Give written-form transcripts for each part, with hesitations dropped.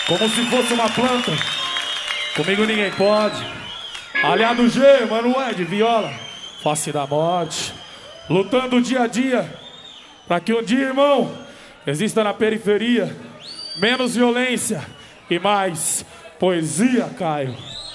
como se fosse uma planta. Comigo ninguém pode. Aliado G, mano, de viola, face da morte, lutando dia a dia, pra que um dia, irmão, exista na periferia menos violência e mais poesia, Caio.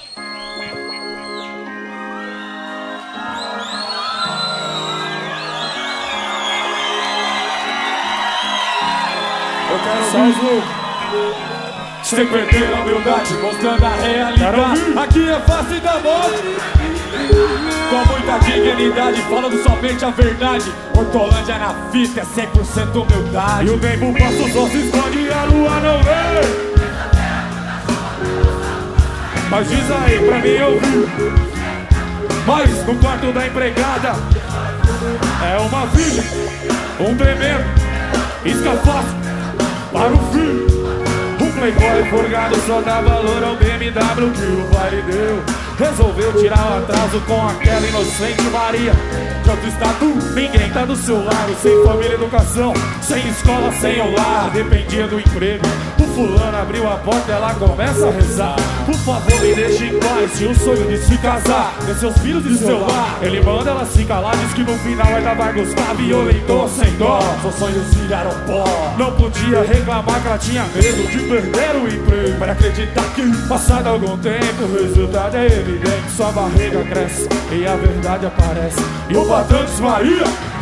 Eu quero salvo sem perder a humildade, mostrando a realidade. Aqui é face da morte, com muita dignidade, falando somente a verdade. Hortolândia na fita é 100% humildade. E o tempo passa, só se esconde e a lua não vê. Mas diz aí pra mim ouvir. Mas no quarto da empregada é uma filha, um tremendo escafácio para o filho. Um playboy forgado só dá valor ao BMW que o baile deu. Resolveu tirar o atraso com aquela inocente Maria. De outro estado, ninguém tá do seu lado. Sem família e educação, sem escola, sem o lar. Dependia do emprego. O fulano abriu a porta, ela começa a rezar. Por favor, me deixe em paz. Tinha o sonho de se casar, ter seus filhos e seu lar. Ele manda ela se calar, diz que no final ainda vai gostar. Violentou sem dó, seus sonhos viraram pó. Não podia reclamar que ela tinha medo de perder o emprego. Para acreditar que, passado algum tempo, o resultado é evidente. Sua barriga cresce e a verdade aparece. E o patrão diz Maria.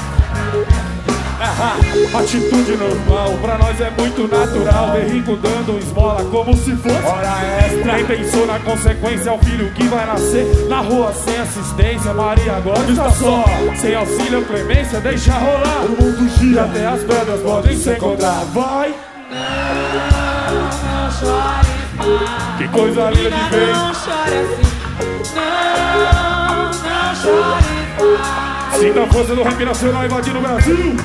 Atitude normal, pra nós é muito natural. Ver rico dando esmola como se fosse hora extra. Quem pensou na consequência é o filho que vai nascer na rua sem assistência. Maria agora está só, sem auxílio ou clemência, deixa rolar. O mundo gira, até as pedras podem se encontrar. Vai! Não chore mais. Que coisa linda de ver. Não chore assim. Não chore mais. Sinta a força do rap nacional invadindo o Brasil.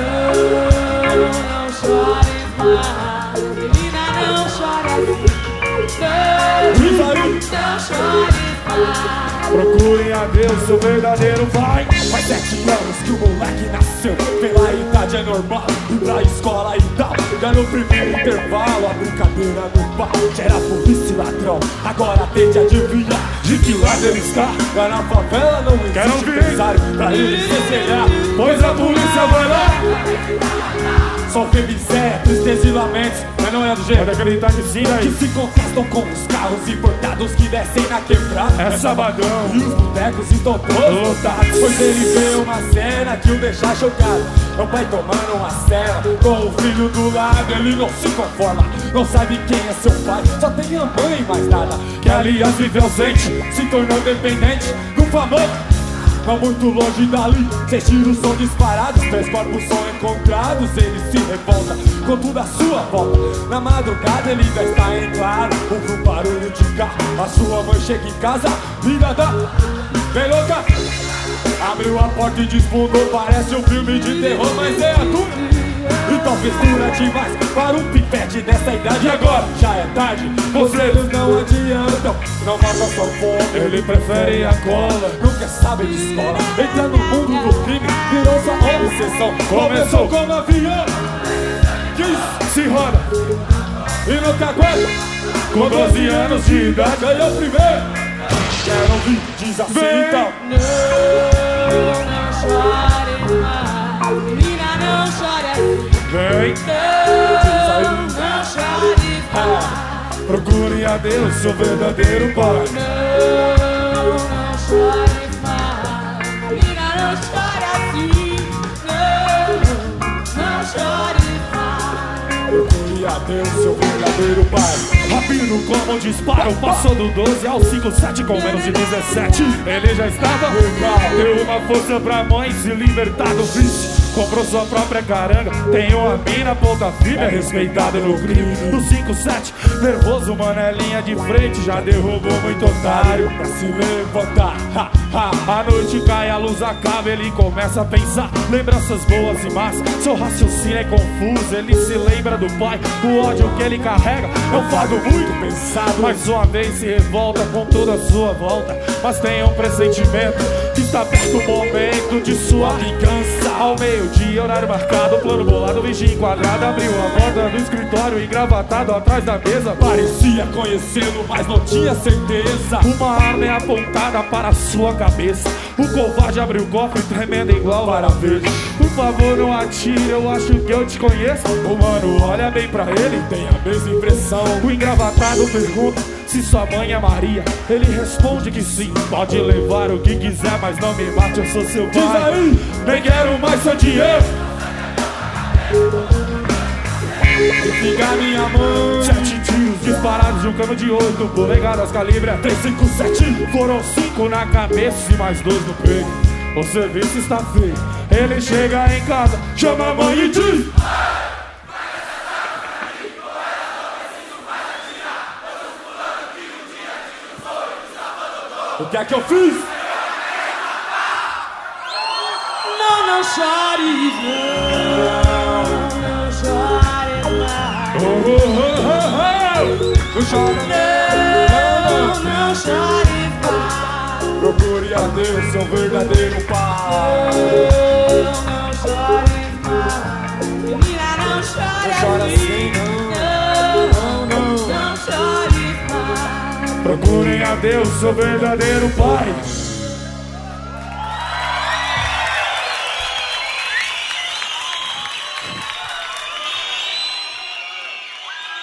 Não chore mais. Menina, não chore assim. Não chore mais. Procurem a Deus, seu verdadeiro pai. Faz 7 anos que o moleque nasceu. Pela idade é normal ir pra escola e tal. Já no primeiro intervalo a brincadeira no pátio era polícia e ladrão. Agora tente adivinhar de que lado ele está. Já na favela não existe empresário pra ele se ensinar. Pois a polícia vai lá. Só vê miséria, tristeza e lamentos. Mas não é do jeito Pode acreditar que sim, aí. que se contrastam com os carros importados que descem na quebrada. É sabadão. E os botecos estão todos lotados. Pois ele vê uma cena que o deixa chocado. É o pai tomando uma cela com o filho do lado. Ele não se conforma, não sabe quem é seu pai. Só tem a mãe e mais nada. Que aliás vive ausente, Se tornou dependente do famoso. Não muito longe dali, 6 tiros são disparados, 3 corpos são encontrados. Ele se revolta com tudo à sua volta. Na madrugada ele já está em claro. Ouve um barulho de carro, a sua mãe chega em casa. Liga da bem louca. Abriu a porta e desfundou, parece um filme de terror, mas é a tua. E talvez dura demais para um pipete dessa idade. E agora já é tarde, vocês não adiantam. Não mata sua fome, ele prefere a cola. não quer saber de escola. Entra no mundo do crime, virou sua obsessão. Começou como avião, quis, Se roda, e não te aguenta. com 12 anos de idade. Ganhou primeiro. Quero ouvir, diz assim então. Não chore mais. Menina, não chore assim. Vem, Não chore mais. procurem a Deus, seu verdadeiro pai. Não chore mais. Menina, não chore assim. Não chore mais. Procure a Deus, seu verdadeiro pai. Rápido como disparo, passou do 12 ao 5-7 com menos de 17. Ele já estava deu uma força pra mãe se libertar do vício. Comprou sua própria caranga, tem uma mina, ponta firme, é respeitado no crime. No 5-7, nervoso, mano, é linha de frente, já derrubou muito otário. Pra se levantar, A noite cai, a luz acaba, ele começa a pensar lembranças boas e más, seu raciocínio é confuso. Ele se lembra do pai, o ódio que ele carrega é um fardo muito pesado. Mais uma vez se revolta com toda a sua volta, mas tem um pressentimento que está perto o momento de sua vingança. Ao meio-dia, horário marcado, plano bolado, vigia enquadrado. Abriu a porta do escritório, engravatado atrás da mesa. Parecia conhecê-lo, mas não tinha certeza. Uma arma é apontada para a sua cabeça. O covarde abriu o cofre, tremendo igual para ver. Por favor, não atire, eu acho que eu te conheço. O mano olha bem pra ele, tem a mesma impressão. O engravatado pergunta se sua mãe é Maria. Ele responde que sim, pode levar o que quiser, mas não me mate, eu sou seu pai. Diz aí, nem quero mais seu dinheiro. E fica minha mãe. 7 tiros disparados de um cano de 8 polegadas, calibre 357. Foram 5 na cabeça e mais 2 no peito. O serviço está feio. Ele chega em casa, chama a mãe e diz: o que é que eu fiz? Não, não chores, não chores mais. Não chora, Não chores mais. procure a Deus, seu verdadeiro pai. Não chores mais. Menina, não chore Chora assim, não chores mais. Procurem a Deus, seu verdadeiro pai.